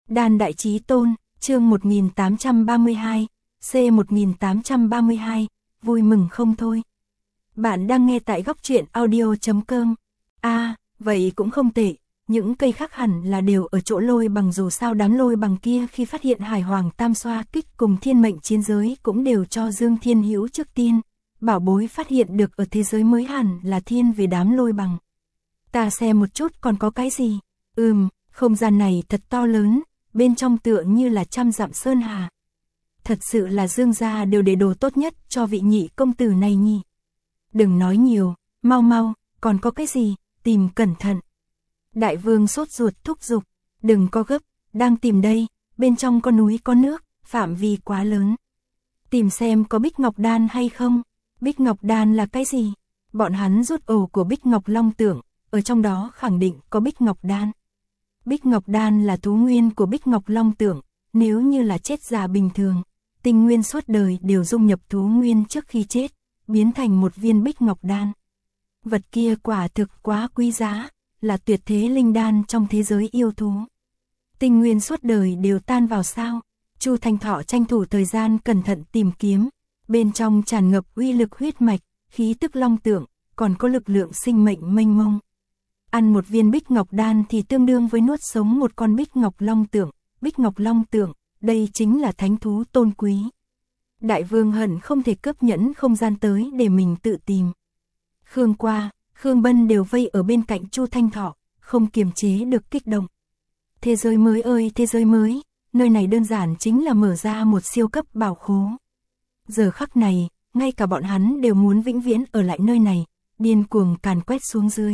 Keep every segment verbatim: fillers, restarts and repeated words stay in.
Đan Đại Chí Tôn, chương một nghìn tám trăm ba mươi hai, C một nghìn tám trăm ba mươi hai, vui mừng không thôi. Bạn đang nghe tại góc truyện audio chấm com. À, vậy cũng không tệ, những cây khác hẳn là đều ở chỗ lôi bằng, dù sao đám lôi bằng kia khi phát hiện Hải Hoàng Tam Xoa Kích cùng thiên mệnh chiến giới cũng đều cho Dương Thiên Hữu trước tiên. Bảo bối phát hiện được ở thế giới mới hẳn là thiên về đám lôi bằng. Ta xem một chút còn có cái gì. Ừm, không gian này thật to lớn, bên trong tựa như là trăm dặm sơn hà. Thật sự là Dương gia đều để đồ tốt nhất cho vị nhị công tử này nhỉ. Đừng nói nhiều, mau mau, còn có cái gì, tìm cẩn thận. Đại vương sốt ruột thúc giục, đừng có gấp, đang tìm đây, bên trong có núi có nước, phạm vi quá lớn. Tìm xem có Bích Ngọc Đan hay không. Bích Ngọc Đan là cái gì? Bọn hắn rút ổ của Bích Ngọc Long Tượng, ở trong đó khẳng định có Bích Ngọc Đan. Bích Ngọc Đan là thú nguyên của Bích Ngọc Long Tượng, nếu như là chết già bình thường, tinh nguyên suốt đời đều dung nhập thú nguyên trước khi chết, biến thành một viên Bích Ngọc Đan. Vật kia quả thực quá quý giá, là tuyệt thế linh đan trong thế giới yêu thú. Tinh nguyên suốt đời đều tan vào sao? Chu Thanh Thọ tranh thủ thời gian cẩn thận tìm kiếm, bên trong tràn ngập uy lực huyết mạch, khí tức long tượng, còn có lực lượng sinh mệnh mênh mông. Ăn một viên Bích Ngọc Đan thì tương đương với nuốt sống một con Bích Ngọc Long Tượng. Bích Ngọc Long Tượng, đây chính là thánh thú tôn quý. Đại vương hận không thể cướp nhẫn không gian tới để mình tự tìm. Khương Qua, Khương Bân đều vây ở bên cạnh Chu Thanh Thọ, không kiềm chế được kích động. Thế giới mới ơi thế giới mới, nơi này đơn giản chính là mở ra một siêu cấp bảo khố. Giờ khắc này, ngay cả bọn hắn đều muốn vĩnh viễn ở lại nơi này, điên cuồng càn quét xuống dưới.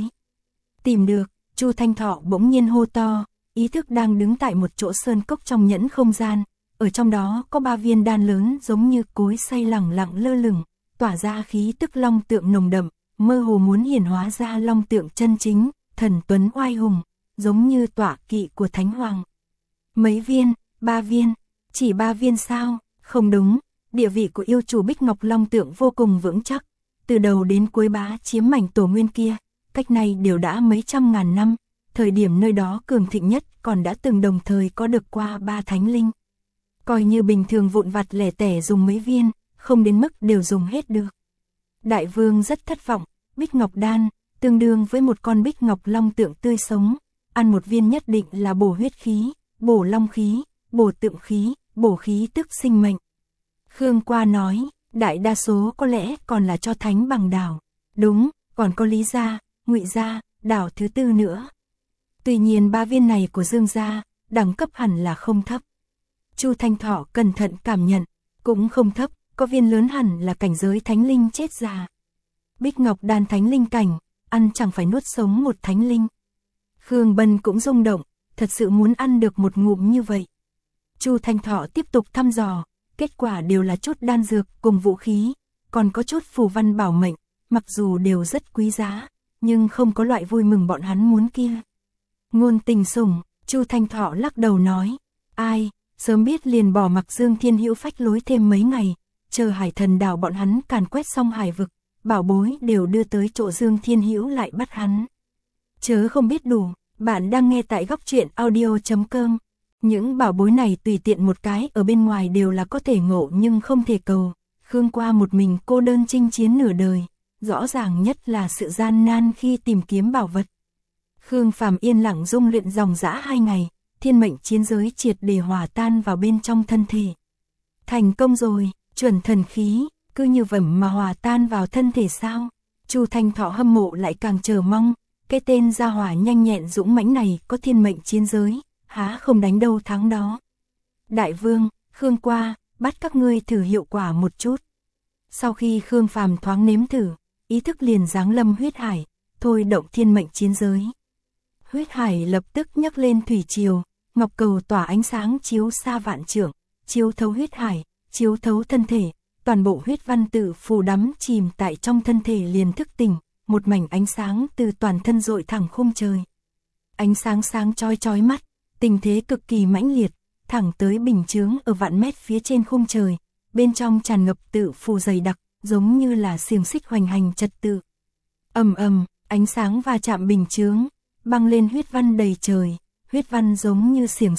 Tìm được, Chu Thanh Thọ bỗng nhiên hô to, ý thức đang đứng tại một chỗ sơn cốc trong nhẫn không gian, ở trong đó có ba viên đan lớn giống như cối xay lẳng lặng lơ lửng, tỏa ra khí tức long tượng nồng đậm, mơ hồ muốn hiển hóa ra long tượng chân chính, thần tuấn oai hùng, giống như tọa kỵ của Thánh Hoàng. Mấy viên, ba viên, chỉ ba viên sao? Không đúng, địa vị của yêu chủ Bích Ngọc Long Tượng vô cùng vững chắc, từ đầu đến cuối bá chiếm mảnh tổ nguyên kia, cách này đều đã mấy trăm ngàn năm, thời điểm nơi đó cường thịnh nhất còn đã từng đồng thời có được qua ba thánh linh. Coi như bình thường vụn vặt lẻ tẻ dùng mấy viên, không đến mức đều dùng hết được. Đại vương rất thất vọng, Bích Ngọc Đan, tương đương với một con Bích Ngọc Long Tượng tươi sống, ăn một viên nhất định là bổ huyết khí, bổ long khí, bổ tượng khí, bổ khí tức sinh mệnh. Khương Qua nói, đại đa số có lẽ còn là cho thánh bằng đảo. Đúng, còn có Lý gia, Ngụy gia, đảo thứ tư nữa. Tuy nhiên ba viên này của Dương gia, đẳng cấp hẳn là không thấp. Chu Thanh Thọ cẩn thận cảm nhận, cũng không thấp, có viên lớn hẳn là cảnh giới thánh linh chết già. Bích Ngọc Đan thánh linh cảnh, ăn chẳng phải nuốt sống một thánh linh. Khương Bân cũng rung động, thật sự muốn ăn được một ngụm như vậy. Chu Thanh Thọ tiếp tục thăm dò, kết quả đều là chút đan dược cùng vũ khí, còn có chút phù văn bảo mệnh, mặc dù đều rất quý giá, nhưng không có loại vui mừng bọn hắn muốn kia. Ngôn tình sủng, Chu Thanh Thọ lắc đầu nói, ai, sớm biết liền bỏ mặc Dương Thiên Hữu phách lối thêm mấy ngày, chờ Hải Thần đảo bọn hắn càn quét xong hải vực, bảo bối đều đưa tới chỗ Dương Thiên Hữu lại bắt hắn. Chớ không biết đủ, bạn đang nghe tại góc truyện audio chấm com. Những bảo bối này tùy tiện một cái ở bên ngoài đều là có thể ngộ nhưng không thể cầu. Khương Qua một mình cô đơn chinh chiến nửa đời, rõ ràng nhất là sự gian nan khi tìm kiếm bảo vật. Khương Phàm yên lặng dung luyện dòng dã hai ngày, thiên mệnh chiến giới triệt để hòa tan vào bên trong thân thể. Thành công rồi, chuẩn thần khí, cứ như vậy mà hòa tan vào thân thể sao? Chu Thanh Thọ hâm mộ lại càng chờ mong, cái tên gia hỏa nhanh nhẹn dũng mãnh này có thiên mệnh chiến giới, há không đánh đâu thắng đó. Đại vương, Khương Qua, bắt các ngươi thử hiệu quả một chút. Sau khi Khương Phàm thoáng nếm thử, ý thức liền giáng lâm huyết hải, thôi động thiên mệnh chiến giới. Huyết hải lập tức nhấc lên thủy triều, ngọc cầu tỏa ánh sáng chiếu xa vạn trượng, chiếu thấu huyết hải, chiếu thấu thân thể, toàn bộ huyết văn tự phù đắm chìm tại trong thân thể liền thức tỉnh, một mảnh ánh sáng từ toàn thân dội thẳng khung trời. Ánh sáng sáng chói chói mắt, tình thế cực kỳ mãnh liệt, thẳng tới bình chướng ở vạn mét phía trên khung trời, bên trong tràn ngập tự phù dày đặc, giống như là xiềng xích hoành hành trật tự. Ầm ầm, ánh sáng va chạm bình chướng, băng lên huyết văn đầy trời, huyết văn giống như xiềng xích,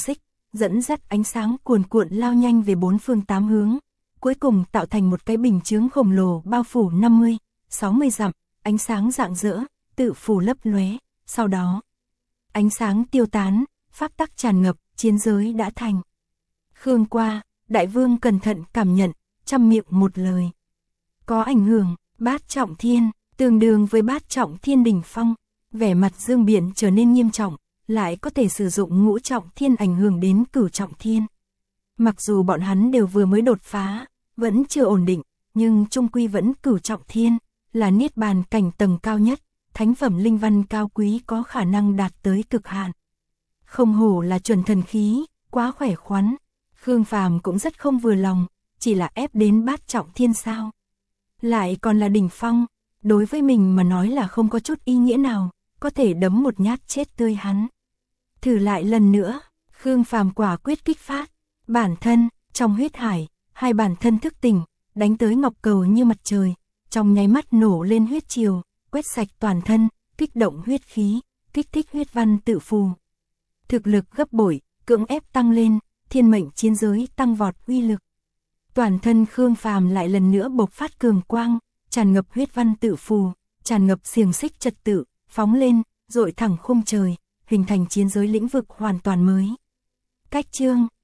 dẫn dắt ánh sáng cuồn cuộn lao nhanh về bốn phương tám hướng, cuối cùng tạo thành một cái bình chướng khổng lồ bao phủ năm mươi, sáu mươi dặm, ánh sáng rạng rỡ, tự phủ lấp lóe, sau đó ánh sáng tiêu tán, pháp tắc tràn ngập, chiến giới đã thành. Khương Qua, đại vương cẩn thận cảm nhận, trăm miệng một lời. Có ảnh hưởng, bát trọng thiên, tương đương với bát trọng thiên đỉnh phong, vẻ mặt Dương Biển trở nên nghiêm trọng, lại có thể sử dụng ngũ trọng thiên ảnh hưởng đến cửu trọng thiên. Mặc dù bọn hắn đều vừa mới đột phá, vẫn chưa ổn định, nhưng trung quy vẫn cửu trọng thiên, là niết bàn cảnh tầng cao nhất, thánh phẩm linh văn cao quý có khả năng đạt tới cực hạn. Không hổ là chuẩn thần khí, quá khỏe khoắn. Khương Phàm cũng rất không vừa lòng, chỉ là ép đến bát trọng thiên sao. Lại còn là đỉnh phong, đối với mình mà nói là không có chút ý nghĩa nào, có thể đấm một nhát chết tươi hắn. Thử lại lần nữa, Khương Phàm quả quyết kích phát, bản thân, trong huyết hải, hai bản thân thức tỉnh, đánh tới ngọc cầu như mặt trời, trong nháy mắt nổ lên huyết triều, quét sạch toàn thân, kích động huyết khí, kích thích huyết văn tự phù. Thực lực gấp bội, cưỡng ép tăng lên, thiên mệnh chiến giới tăng vọt uy lực. Toàn thân Khương Phàm lại lần nữa bộc phát cường quang, tràn ngập huyết văn tự phù, tràn ngập xiềng xích trật tự, phóng lên, dội thẳng khung trời, hình thành chiến giới lĩnh vực hoàn toàn mới. Cách chương